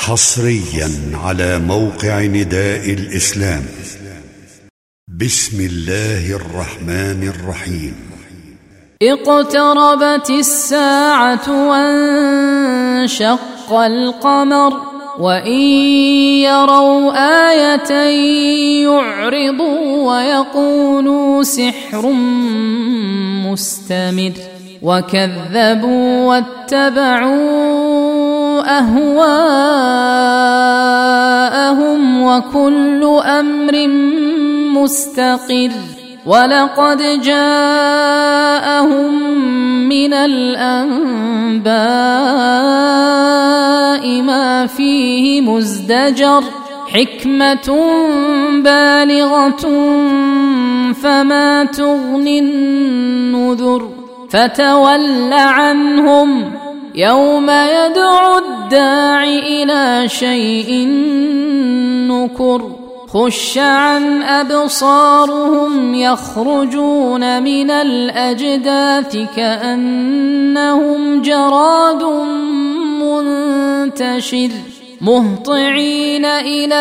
حصريا على موقع نداء الإسلام. بسم الله الرحمن الرحيم. اقتربت الساعة وانشق القمر وإن يروا آية يعرضوا ويقولوا سحر مستمر وكذبوا واتبعوا أهواءهم وكل أمر مستقر ولقد جاءهم من الأنباء ما فيه مزدجر حكمة بالغة فما تغني النذر فتول عنهم يوم يدعو الداع إلى شيء نكر خش عن أبصارهم يخرجون من الأجداث كأنهم جراد منتشر مهطعين إلى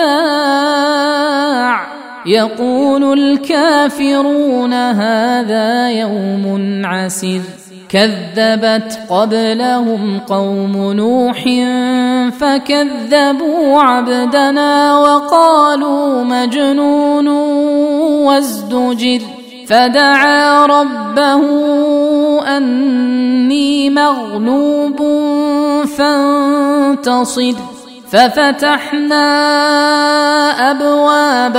الداع يقول الكافرون هذا يوم عسر كذبت قبلهم قوم نوح فكذبوا عبدنا وقالوا مجنون وازدجر فدعا ربه أني مغلوب فانتصر ففتحنا أبواب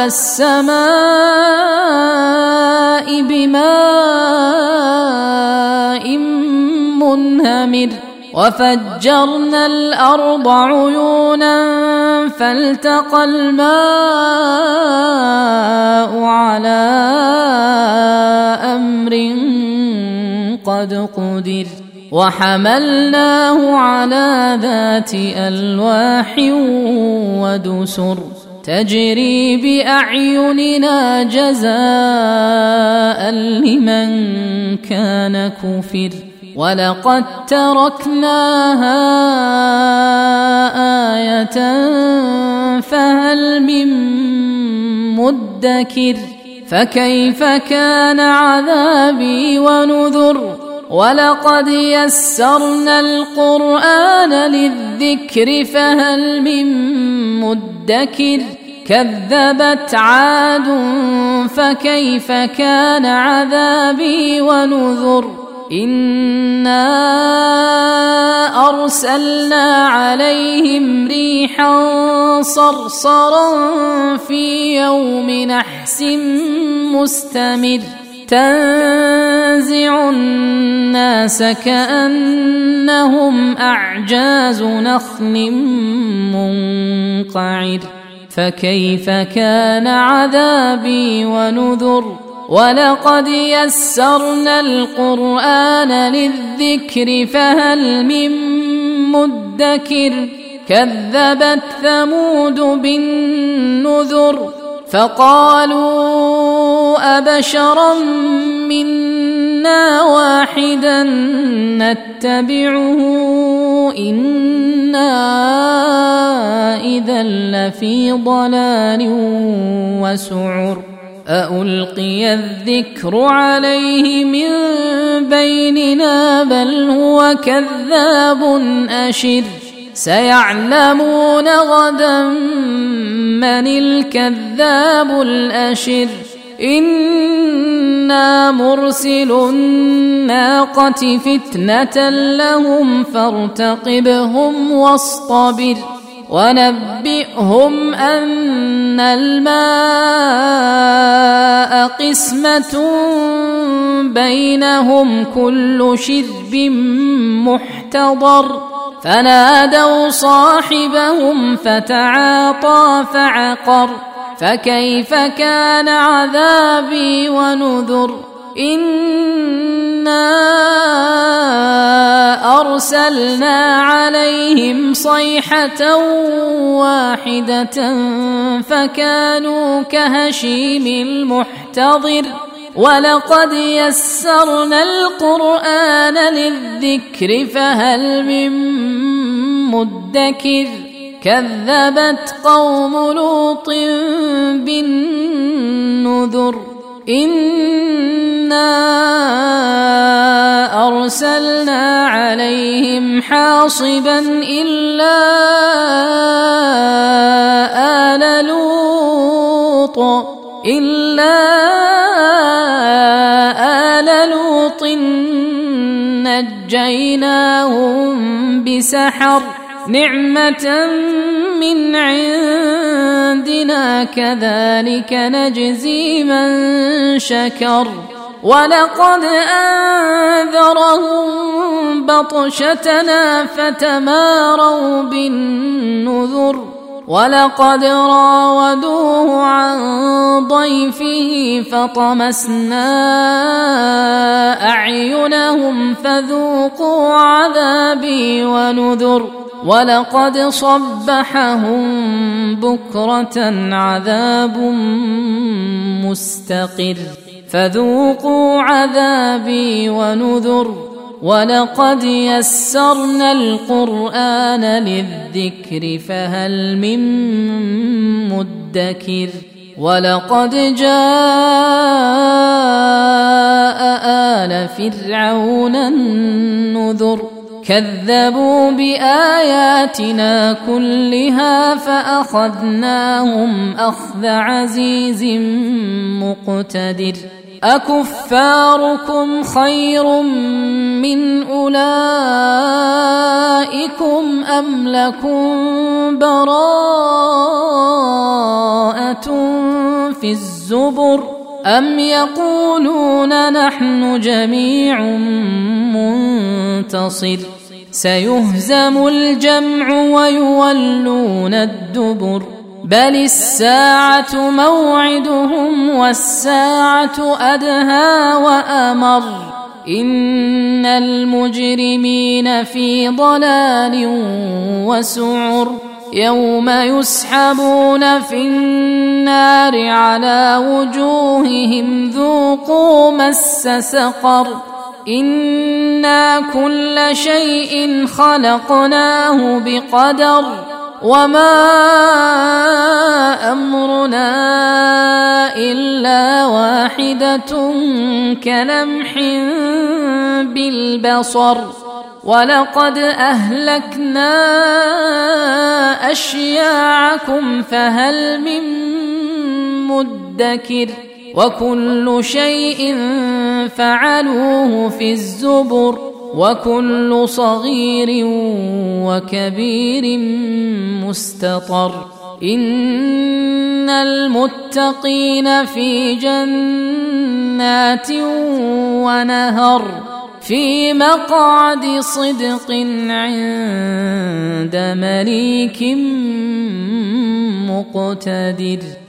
السماء بماء منهمر وفجرنا الأرض عيونا فالتقى الماء على أمر قد قدر وحملناه على ذات ألواح ودسر تجري بأعيننا جزاء لمن كان كفر ولقد تركناها آية فهل من مدكر فكيف كان عذابي ونذر ولقد يسرنا القرآن للذكر فهل من مدكر كذبت عاد فكيف كان عذابي ونذر إنا أرسلنا عليهم ريحا صرصرا في يوم نحس مستمر تنزع الناس كأنهم أعجاز نخل منقعر فكيف كان عذابي ونذر ولقد يسرنا القرآن للذكر فهل من مدكر كذبت ثمود بالنذر فقالوا أبشرا منا واحدا نتبعه إنا إذا لفي ضلال وسعر أألقي الذكر عليه من بيننا بل هو كذاب أشر سيعلمون غدا من الكذاب الأشر إنا مرسل الناقة فتنة لهم فارتقبهم واصطبر ونبئهم أن الماء قسمة بينهم كل شرب محتضر فنادوا صاحبهم فتعاطى فعقر فكيف كان عذابي ونذر إنا أرسلنا عليهم صيحة واحدة فكانوا كهشيم المحتضر ولقد يسرنا القرآن للذكر فهل من مدكر كذبت قوم لوط بالنذر إنا أرسلنا عليهم حاصبا إلا آل لوط نجيناهم بسحر نعمة من عندنا كذلك نجزي من شكر ولقد أنذرهم بطشتنا فتماروا بالنذر ولقد راودوه عن ضيفه فطمسنا أعينهم فذوقوا عذابي ونذر ولقد صبحهم بكرة عذاب مستقر فذوقوا عذابي ونذر ولقد يسرنا القرآن للذكر فهل من مدكر ولقد جاء آل فرعون النذر كذبوا بآياتنا كلها فأخذناهم أخذ عزيز مقتدر أكفاركم خير من أولئكم أم لكم براءة في الزبر أم يقولون نحن جميع منتصر سيهزم الجمع ويولون الدبر بل الساعة موعدهم والساعة أدهى وأمر إن المجرمين في ضلال وسعر يوم يسحبون في النار على وجوههم ذوقوا مس سقر إنا كل شيء خلقناه بقدر وما أمرنا إلا واحدة كلمح بالبصر ولقد أهلكنا أشياعكم فهل من مدكر وكل شيء فعلوه في الزبر وكل صغير وكبير مستطر إن المتقين في جنات ونهر في مقعد صدق عند مليك مقتدر.